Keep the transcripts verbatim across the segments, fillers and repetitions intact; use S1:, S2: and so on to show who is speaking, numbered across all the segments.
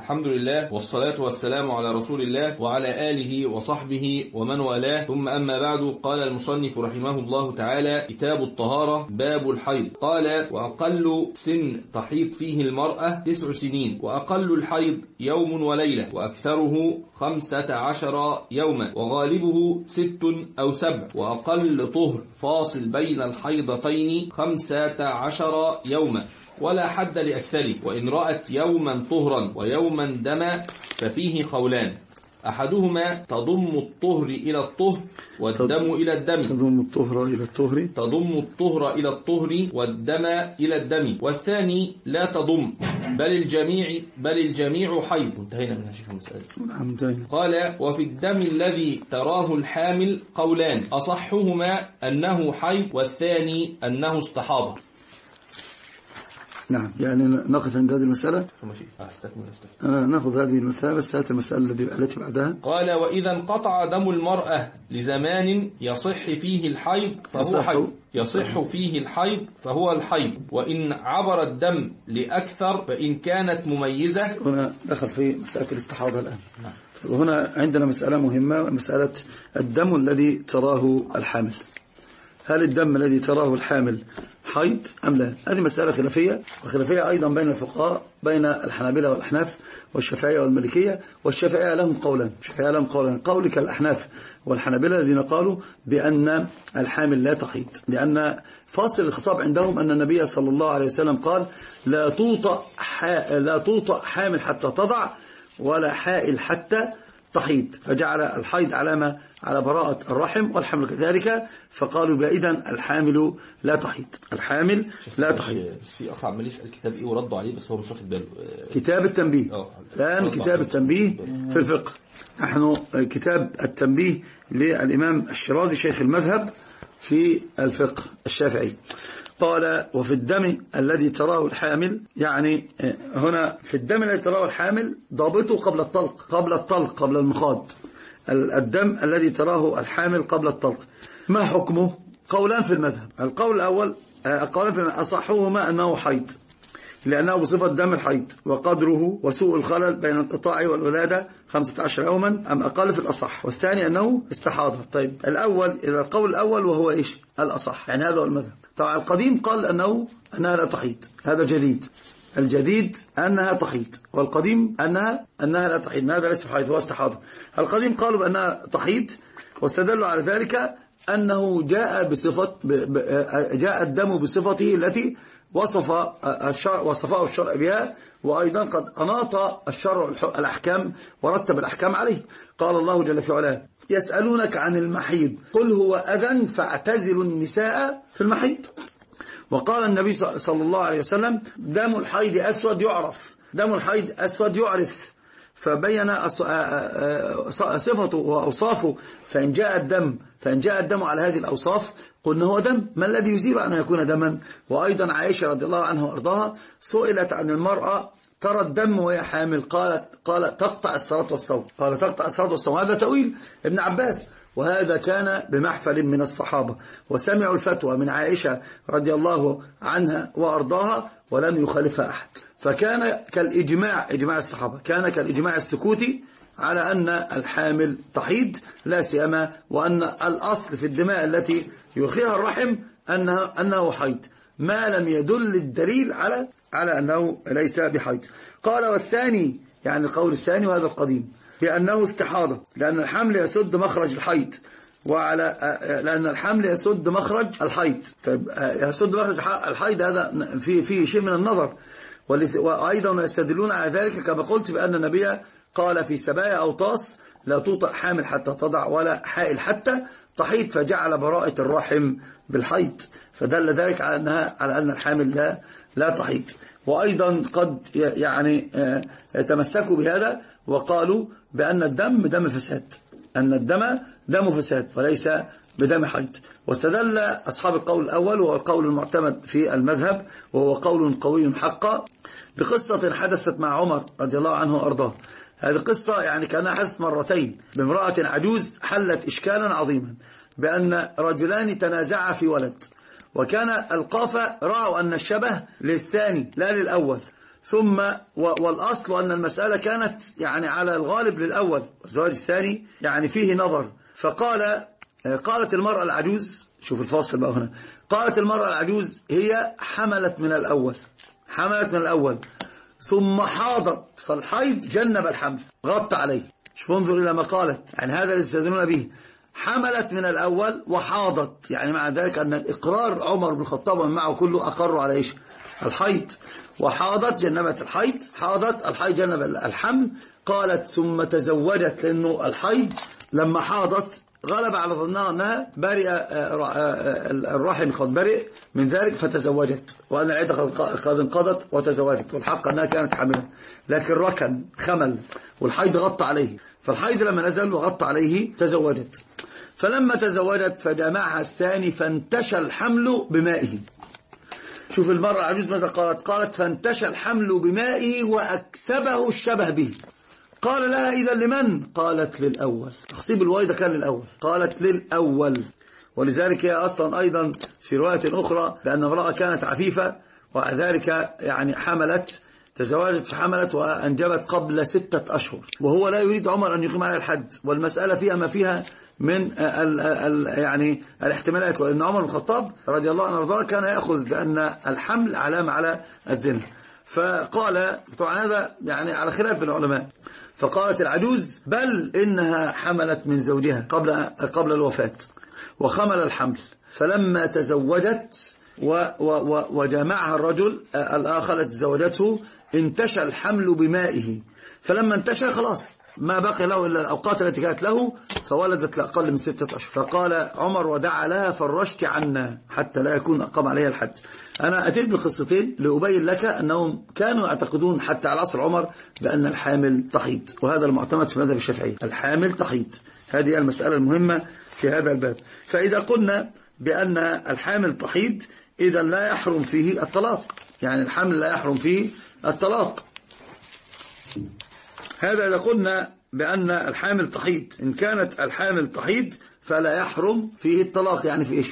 S1: الحمد لله والصلاة والسلام على رسول الله وعلى آله وصحبه ومن والاه، ثم أما بعد. قال المصنف رحمه الله تعالى: كتاب الطهارة، باب الحيض. قال: وأقل سن تحيض فيه المرأة تسع سنين، وأقل الحيض يوم وليلة، وأكثره خمسة عشر يوما، وغالبه ست أو سبع، وأقل طهر فاصل بين الحيضتين خمسة عشر يوما، ولا حد لأكثره. وإن رأت يوما طهرا ويوما دما ففيه قولان: أحدهما تضم الطهر إلى الطهر والدم إلى الدم
S2: تضم الطهر إلى الطهر
S1: تضم الطهر إلى الطهر والدم إلى الدم، والثاني لا تضم، بل الجميع بل الجميع حيض. انتهينا من هذه المسألة. قال: وفي الدم الذي تراه الحامل قولان: أصحهما أنه حيض، والثاني أنه استحاضة.
S2: نعم، يعني نقف عند هذه المسألة. آه نأخذ هذه المسألة، بس هذه المسألة التي بعدها.
S1: قال: وإذا انقطع دم المرأة لزمان يصح فيه الحيض فهو حيض يصح فيه الحيض فهو الحيض، وإن عبر الدم لأكثر فإن كانت مميزة.
S2: هنا دخل في مسألة الاستحاضة الآن. نعم. وهنا عندنا مسألة مهمة، مسألة الدم الذي تراه الحامل. هل الدم الذي تراه الحامل حيض أم لا؟ هذه مسألة خلافية، وخلافية أيضا بين الفقهاء، بين الحنابلة والأحناف والشافعية والمالكية. والشافعية لهم قولان الشافعية لهم قولان قول كالأحناف والحنابلة الذين قالوا بأن الحامل لا تحيض، لأن فاصل الخطاب عندهم أن النبي صلى الله عليه وسلم قال: لا توطأ لا توطأ حامل حتى تضع، ولا حائل حتى تحيض، فجعل الحيض علامة على براءة الرحم والحمل كذلك، فقالوا بإذن الحامل لا تحيض الحامل لا تحيض.
S1: بس في أخ عمال يسأل كتاب إيه وردوا عليه، بس هو مش واخد باله.
S2: كتاب التنبيه الآن، كتاب التنبيه في الفقه. نحن كتاب التنبيه للإمام الشيرازي شيخ المذهب في الفقه الشافعي. قال: وفي الدم الذي تراه الحامل، يعني هنا في الدم الذي تراه الحامل ضابطه قبل الطلق قبل الطلق قبل المخاض. الدم الذي تراه الحامل قبل الطلق ما حكمه؟ قولان في المذهب. القول الأول القول في أصحهما أنه حيض، لأنه بصفة دم الحيض وقدره وسوء الخلل بين القطاع والولادة خمسة عشر يوما، أم أقل في الأصح. والثاني أنه استحاضة. طيب الأول، إذا القول الأول وهو إيش الأصح، يعني هذا هو المذهب. طبعا القديم قال أنه أنها لا تحيض، هذا جديد. الجديد أنها تحيض، والقديم أنها أنها لا تحيض، هذا ليس حيض، هو استحاضة. القديم قالوا بأنها تحيض، واستدلوا على ذلك أنه جاء بصفة جاء الدم بصفته التي وصف الشرع وصفه الشرع بها، وأيضا قد أناط الشرع الأحكام ورتب الأحكام عليه. قال الله جل في علاه: يسألونك عن المحيض قل هو أذى فاعتزلوا النساء في المحيض. وقال النبي صلى الله عليه وسلم: دم الحيض أسود يعرف دم الحيض أسود يعرف فبين صفته وأوصافه. فإن جاء الدم فإن جاء الدم على هذه الأوصاف قلنا هو دم. ما الذي يجيب أن يكون دما؟ وأيضا عائشة رضي الله عنها وأرضاها سئلت عن المرأة ترى الدم وهي حامل، قالت قال تقطع الصلاة والصوم قال تقطع الصلاة والصوم. هذا تأويل ابن عباس، وهذا كان بمحفل من الصحابة، وسمعوا الفتوى من عائشة رضي الله عنها وأرضاها ولم يخالفها أحد. فكان كالإجماع إجماع الصحابة كان كالإجماع السكوتي على أن الحامل تحيض، لا سيما وأن الأصل في الدماء التي يخيها الرحم أنه, أنه حيض، ما لم يدل الدليل على على أنه ليس بحيض. قال: والثاني، يعني القول الثاني وهذا القديم، بأنه استحاضة، لأن الحمل يسد مخرج الحيض، وعلى لأن الحمل يسد مخرج الحيض. طيب يسد مخرج الحيض هذا في في شيء من النظر. وأيضا يستدلون على ذلك كما قلت بأن النبي قال في سبايا أوطاس: لا توطأ حامل حتى تضع، ولا حائل حتى تحيض، فجعل براءة الرحم بالحيض، فدل ذلك على أنها على أن الحامل لا لا تحيض. وأيضا قد يعني تمسكوا بهذا وقالوا بأن الدم دم فساد، أن الدم دم فساد وليس بدم حيض. واستدل أصحاب القول الأول وهو القول المعتمد في المذهب، وهو قول قوي حقا، بقصة حدثت مع عمر رضي الله عنه وأرضاه. هذه قصة يعني كانها حدثت مرتين، بامرأة عجوز حلت إشكالا عظيما، بأن رجلان تنازعا في ولد، وكان القافة رأوا أن الشبه للثاني لا للأول، ثم والأصل أن المسألة كانت يعني على الغالب للأول، والزواج الثاني يعني فيه نظر. فقال قالت المرأة العجوز، شوف الفاصل بقى هنا، قالت المرأة العجوز هي حملت من الأول، حملت من الأول ثم حاضت، فالحيض جنب الحمل غطى عليه. شوف انظر إلى ما قالت، يعني هذا اللي يستدلون به، حملت من الأول وحاضت، يعني مع ذلك أن الإقرار عمر بن الخطاب ومن معه كله أقروا على إيش؟ الحيض. وحاضت جنبت الحيض، حاضت الحيض جنب الحمل. قالت ثم تزوجت، لأنه الحيض لما حاضت غلب على ظنها أنها برئ الرحم قد برئ من ذلك فتزوجت، وأن العدة قد انقضت وتزوجت، والحق أنها كانت حاملة، لكن ركن خمل والحيض غطى عليه، فالحيض لما نزل وغطى عليه تزوجت. فلما تزوجت فجمعها الثاني فانتشى الحمل بمائه. شوف المرأة العجوز ماذا قالت؟ قالت فانتشى الحمل بمائه وأكسبه الشبه به. قال لها إذا لمن؟ قالت للأول. تخصيب الوايدة كان للأول، قالت للأول. ولذلك هي أصلا أيضا في رواية أخرى بأن امرأة كانت عفيفة وذلك يعني حملت، تزوجت فحملت وأنجبت قبل ستة أشهر، وهو لا يريد عمر أن يقيم على الحد، والمسألة فيها ما فيها من ال ال يعني الاحتمالات، وأن عمر بن الخطاب رضي الله عنه وارضاه كان يأخذ بأن الحمل علامة على الزنا. فقال طبعا هذا يعني على خلاف العلماء، فقالت العجوز بل إنها حملت من زوجها قبل قبل الوفاة وخمل الحمل، فلما تزوجت و و وجمعها الرجل الآخر التي تزوجته انتشى الحمل بمائه، فلما انتشى خلاص ما بقي له إلا الأوقات التي كانت له، فولدت لأقل من ستة أشهر. فقال عمر ودعا لها فرشت عنا حتى لا يكون أقام عليها الحد. أنا أتيت بالقصتين لأبين لك أنهم كانوا يعتقدون حتى على عصر عمر بأن الحامل تحيض، وهذا المعتمد في مذهب الشافعي، الحامل تحيض. هذه المسألة المهمة في هذا الباب. فإذا قلنا بأن الحامل تحيض إذا لا يحرم فيه الطلاق، يعني الحمل لا يحرم فيه الطلاق. هذا إذا قلنا بأن الحامل تحيض، إن كانت الحامل تحيض فلا يحرم فيه الطلاق، يعني في إيش؟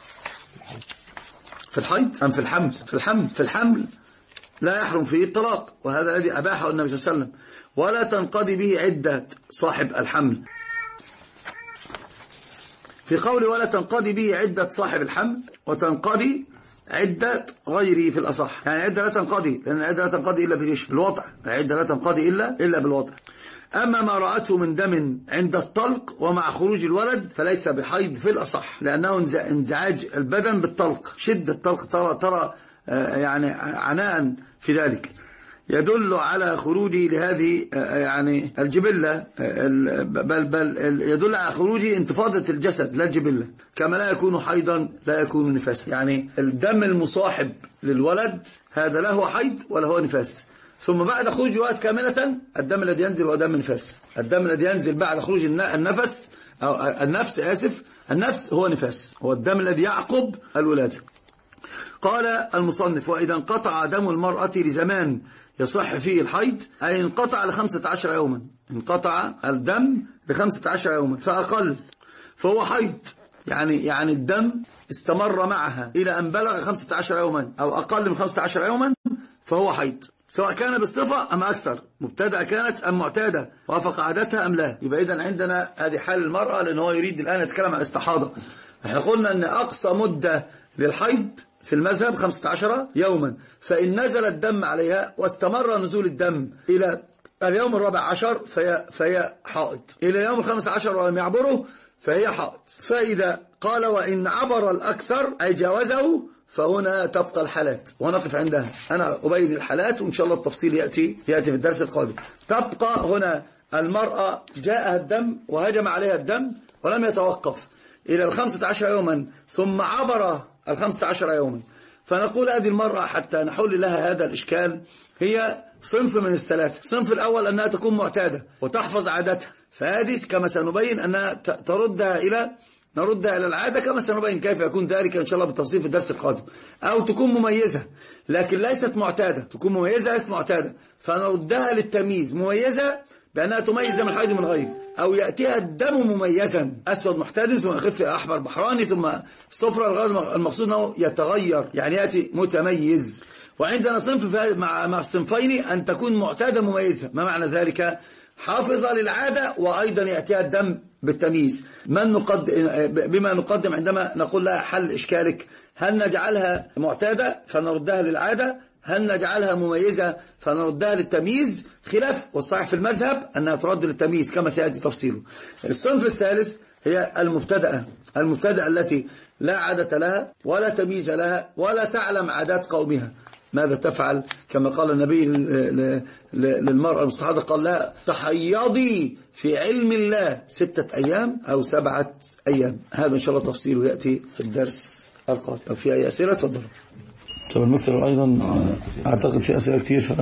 S2: في الحيض أم في الحمل؟ في الحمل في الحمل لا يحرم فيه الطلاق، وهذا الذي أباحه النبي صلى الله عليه وسلم. ولا تنقضي به عدة صاحب الحمل، في قول ولا تنقضي به عدة صاحب الحمل وتنقضي عدة غيره في الأصح، يعني عدة لا تنقضي، لأن العدة لا تنقضي إلا بالوضع، العدة لا تنقضي إلا إلا بالوضع. أما ما رأته من دم عند الطلق ومع خروج الولد فليس بحيض في الأصح، لأنه انزعاج البدن بالطلق، شدة الطلق ترى ترى يعني عناء في ذلك يدل على خروجه لهذه يعني الجبلة، بل بل يدل على خروجه انتفاضة الجسد لا الجبلة، كما لا يكون حيضا لا يكون نفاسا. يعني الدم المصاحب للولد هذا لا هو حيض ولا هو نفاس. ثم بعد خروج الولد كاملة الدم الذي ينزل هو دم نفاس، الدم الذي ينزل بعد خروج النفس أو النفس آسف النفس هو نفاس، هو الدم الذي يعقب الولادة. قال المصنف وإذا انقطع دم المرأة لزمان يصح فيه الحيض، أي انقطع لخمسة عشر يوما، انقطع الدم لخمسة عشر يوما فأقل فهو حيض، يعني يعني الدم استمر معها إلى أن بلغ خمسة عشر يوما أو أقل من خمسة عشر يوما فهو حيض، سواء كان بالصفة أم أكثر، مبتدأ كانت أم معتادة، وافق عادتها أم لا. يبقى إذن عندنا هذه حال المرأة، لأن هو يريد الآن يتكلم عن الاستحاضة. احنا قلنا أن أقصى مدة للحيض في المذهب خمسة عشر يوما، فإن نزل الدم عليها واستمر نزول الدم إلى اليوم الرابع عشر فهي, فهي حائض، إلى يوم الخامس عشر ولم يعبره فهي حائض. فإذا قال وإن عبر الأكثر أي جاوزه فهنا تبقى الحالات، ونقف عندها. أنا أبين الحالات وإن شاء الله التفصيل يأتي يأتي في الدرس القادم. تبقى هنا المرأة جاءها الدم وهجم عليها الدم ولم يتوقف إلى الخمسة عشر يوما ثم عبر الخمسة عشر يوما، فنقول هذه المرأة حتى نحل لها هذا الإشكال هي صنف من الثلاثة. الصنف الأول أنها تكون معتادة وتحفظ عادتها، فهذه كما سنبين أنها تردها إلى نردها إلى العادة، كما سنبين كيف يكون ذلك إن شاء الله بالتفصيل في الدرس القادم. أو تكون مميزة لكن ليست معتادة، تكون مميزة ليست معتادة فنردها للتمييز، مميزة بأنها تميز دم الحيض من غيره، أو يأتيها الدم مميزا أسود محتدم ثم يخف أحمر بحراني ثم صفرة، الغاز المقصود أنه يتغير يعني يأتي متميز. وعندنا صنف مع مع الصنفين أن تكون معتادة مميزة. ما معنى ذلك؟ حافظة للعادة وأيضا يأتيها الدم بالتمييز. من نقدم بما نقدم عندما نقول لها حل إشكالك؟ هل نجعلها معتادة فنردها للعادة؟ هل نجعلها مميزة فنردها للتمييز؟ خلاف، والصحيح في المذهب أنها ترد للتمييز كما سيأتي تفصيله. الصنف الثالث هي المبتدأة، المبتدأة التي لا عادة لها ولا تمييز لها ولا تعلم عادات قومها. ماذا تفعل؟ كما قال النبي للمرأة المستحاضة، قال لها تحيضي في علم الله ستة أيام أو سبعة أيام. هذا إن شاء الله تفصيله يأتي في الدرس القادم. أو في أي أسئلة؟ تفضلوا. طب المثل أيضا أعتقد في أسئلة كتير، ف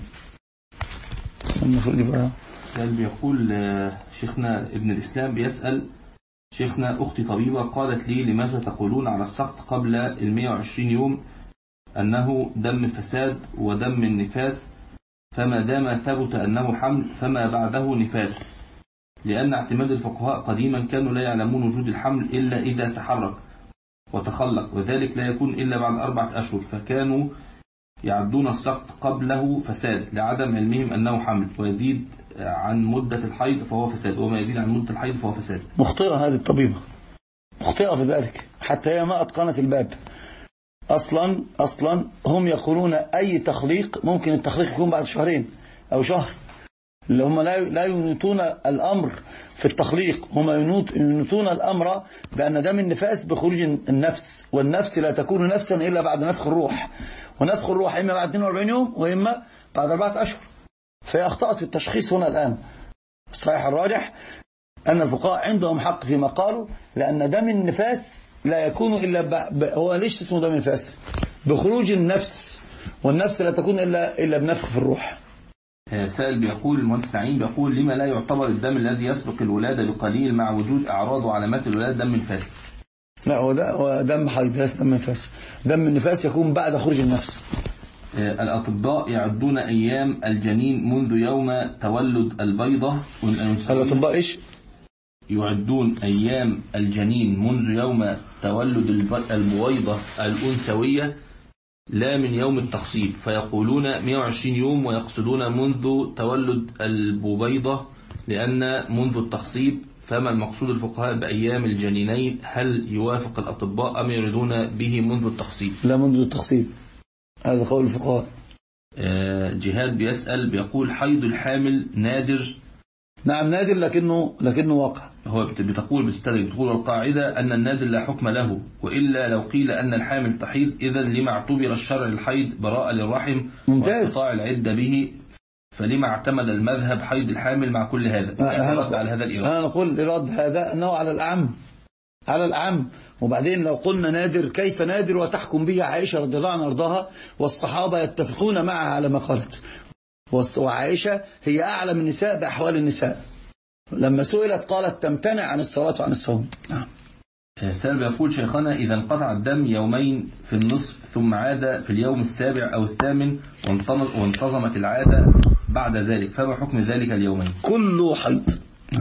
S2: المفروض يبقى
S1: بيقول شيخنا ابن الإسلام بيسأل شيخنا أختي طبيبة قالت لي لماذا تقولون على السقط قبل المئة وعشرين يوم أنه دم فساد ودم النفاس، فما دام ثبت أنه حمل فما بعده نفاس، لأن اعتماد الفقهاء قديما كانوا لا يعلمون وجود الحمل إلا إذا تحرك وتخلق، وذلك لا يكون إلا بعد أربعة أشهر، فكانوا يعدون السقط قبله فساد لعدم علمهم أنه حمل، ويزيد عن مدة الحيض فهو فساد، وما يزيد عن مدة الحيض فهو فساد.
S2: مخطئة هذه الطبيبة، مخطئة في ذلك، حتى هي ما أتقنت الباب. أصلا أصلا هم يقولون أي تخليق ممكن التخليق يكون بعد شهرين أو شهر، اللي هم لا لا ينوتون الأمر في التخليق، هم ينوتون الأمر بأن دم النفاس بخروج النفس، والنفس لا تكون نفسا إلا بعد نفخ الروح، ونفخ الروح إما بعد اثنين وأربعين يوم وإما بعد أربعة أشهر. فهي أخطأت في التشخيص هنا الآن. الصحيح الراجح أن الفقهاء عندهم حق فيما قالوا، لأن دم النفاس لا يكون إلا ب... ب... هو ليش اسمه دم النفاس؟ بخروج النفس، والنفس لا تكون إلا إلا بنفخ في الروح.
S1: سائل بيقول المهندس نعيم بيقول لما لا يعتبر الدم الذي يسبق الولادة بقليل مع وجود أعراض وعلامات الولادة دم نفاس؟
S2: لا، هو ده هو دم حيض، ليس دم نفاس. دم النفاس يكون بعد خروج النفس.
S1: الأطباء يعدون أيام الجنين منذ يوم تولد البيضة والأنثوية.
S2: الأطباء إيش؟
S1: يعدون أيام الجنين منذ يوم تولد البويضة الأنثوية لا من يوم التخصيب، فيقولون مئة وعشرين يوم ويقصدون منذ تولد البويضة لأن منذ التخصيب. فما المقصود الفقهاء بأيام الجنينين؟ هل يوافق الأطباء أم يريدون به منذ التخصيب؟
S2: لا، منذ التخصيب، هذا قول الفقهاء.
S1: جهاد بيسأل بيقول حيض الحامل نادر.
S2: نعم نادر، لكنه لكنه واقع.
S1: هو بتقول بتستدرك بتقول القاعدة أن النادر لا حكم له، وإلا لو قيل أن الحامل تحيض إذا لما اعتبر الشرع الحيض براءة للرحم واقتطاع العدة به، فلما اعتمد المذهب حيض الحامل مع كل هذا؟
S2: أنا
S1: على هذا الإرادة
S2: أنا نقول الإرادة هذا أنه على الأعم، على الأعم. وبعدين لو قلنا نادر، كيف نادر وتحكم به عائشة رضي الله عنها وارضاها والصحابة يتفقون معها على ما قالت، وعائشة هي أعلم النساء بأحوال النساء، لما سئلت قالت تمتنع عن الصلاة وعن الصوم. نعم.
S1: سالم يقول شيخنا إذا انقطع الدم يومين في النصف ثم عاد في اليوم السابع أو الثامن وانتظمت العادة بعد ذلك، فما حكم ذلك اليومين؟
S2: كله حيض.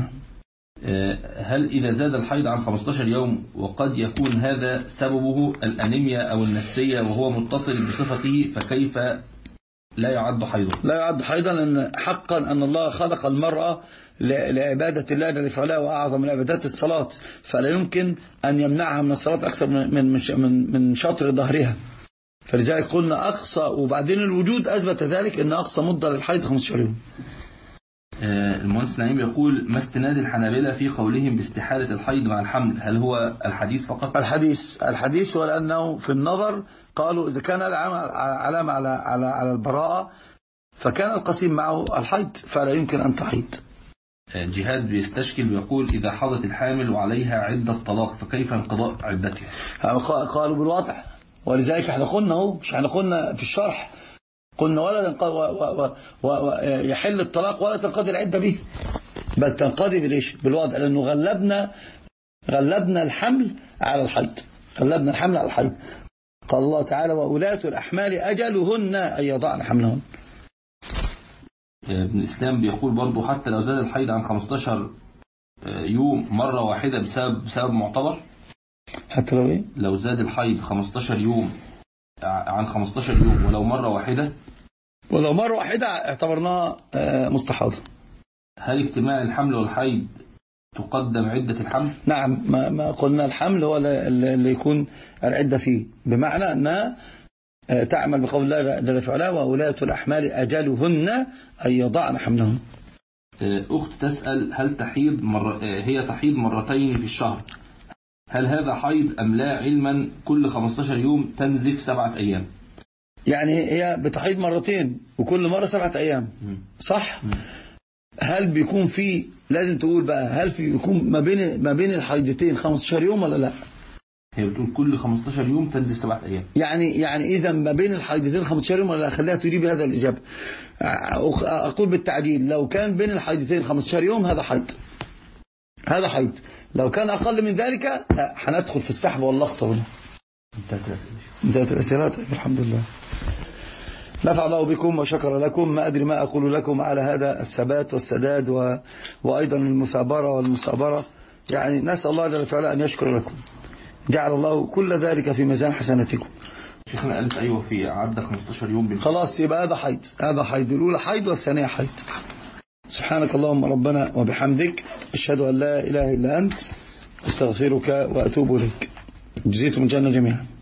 S1: هل إذا زاد الحيض عن خمسة عشر يوم وقد يكون هذا سببه الأنيميا أو النفسية وهو متصل بصفته، فكيف لا يعد حيضا؟
S2: لا يعد حيضا، لأن حقا أن الله خلق المرأة لعبادة الله جل وعلا، وأعظم العبادات الصلاة، فلا يمكن أن يمنعها من الصلاة أكثر من من من شطر ظهرها. فلذلك قلنا أقصى، وبعدين الوجود أثبت ذلك أن أقصى مدة للحيض خمسة عشر يوم.
S1: المهندس نعيم يقول ما استناد الحنابلة في قولهم باستحالة الحيض مع الحمل؟ هل هو الحديث فقط؟
S2: الحديث الحديث ولأنه في النظر قالوا إذا كان علامة على على على البراءة فكان القسيم معه الحيض فلا يمكن أن تحيض.
S1: جهاد بيستشكل ويقول إذا حضت الحامل وعليها عدة طلاق فكيف انقضاء عدتها؟
S2: قالوا بالوضع، ولذلك احنا قلنا اهو، مش احنا قلنا في الشرح قلنا ولا يحل الطلاق ولا تنقضي العدة به، بل تنقضي بالإيش؟ بالوضع، لأنه غلبنا غلبنا الحمل على الحيض، غلبنا الحمل على الحيض. قال الله تعالى وأولاة الأحمال أجلهن أن يضعن حملهن.
S1: ابن الإسلام بيقول برضو حتى لو زاد الحيض عن خمسة عشر يوم مرة واحدة بسبب بسبب معتبر؟
S2: حتى لو إيه؟
S1: لو زاد الحيض خمسة عشر يوم عن خمستاشر يوم ولو مرة واحدة؟
S2: ولو مرة واحدة اعتبرناها مستحاضة.
S1: هل اجتماع الحمل والحيض تقدم عدة الحمل؟
S2: نعم، ما, ما قلنا الحمل هو اللي يكون العدة فيه، بمعنى أنها تعمل بقول الله جل في علاه وأولاة الأحمال أجلهن أن يضعن حملهن.
S1: أخت تسأل هل تحيض مر... هي تحيض مرتين في الشهر، هل هذا حيض أم لا؟ علما كل خمستاشر يوم تنزف سبعة أيام.
S2: يعني هي بتحيض مرتين وكل مرة سبعة أيام، صح؟ م. هل بيكون في، لازم تقول بقى، هل في بيكون ما بين ما بين الحيضتين خمستاشر يوم ولا لا؟
S1: هي بتقول كل خمستاشر يوم تنزف سبعة أيام.
S2: يعني يعني إذا ما بين الحيضتين خمستاشر يوم ولا لا؟ خليها تجيب هذا الإجابة. أقول بالتعديل، لو كان بين الحيضتين خمستاشر يوم هذا حيض، هذا حيض. لو كان أقل من ذلك لا، هندخل في السحب واللخط هنا.
S1: انتهت الأسئلة.
S2: انتهت الأسئلة. الحمد لله. نفع الله بكم وشكر لكم. ما أدري ما أقول لكم على هذا الثبات والسداد و... وأيضا المثابرة والمصابرة. يعني نسأل الله جل وعلا أن يشكر لكم، جعل الله كل ذلك في ميزان حسناتكم.
S1: شيخنا قالت أيوة في عدى خمستاشر يوم بالفعل.
S2: خلاص يبقى هذا حيض، هذا حيض، الأولى حيض والثانية حيض. سبحانك اللهم ربنا وبحمدك، أشهد أن لا إله إلا أنت، أستغفرك وأتوب إليك. جزيتم الجنة جميعا.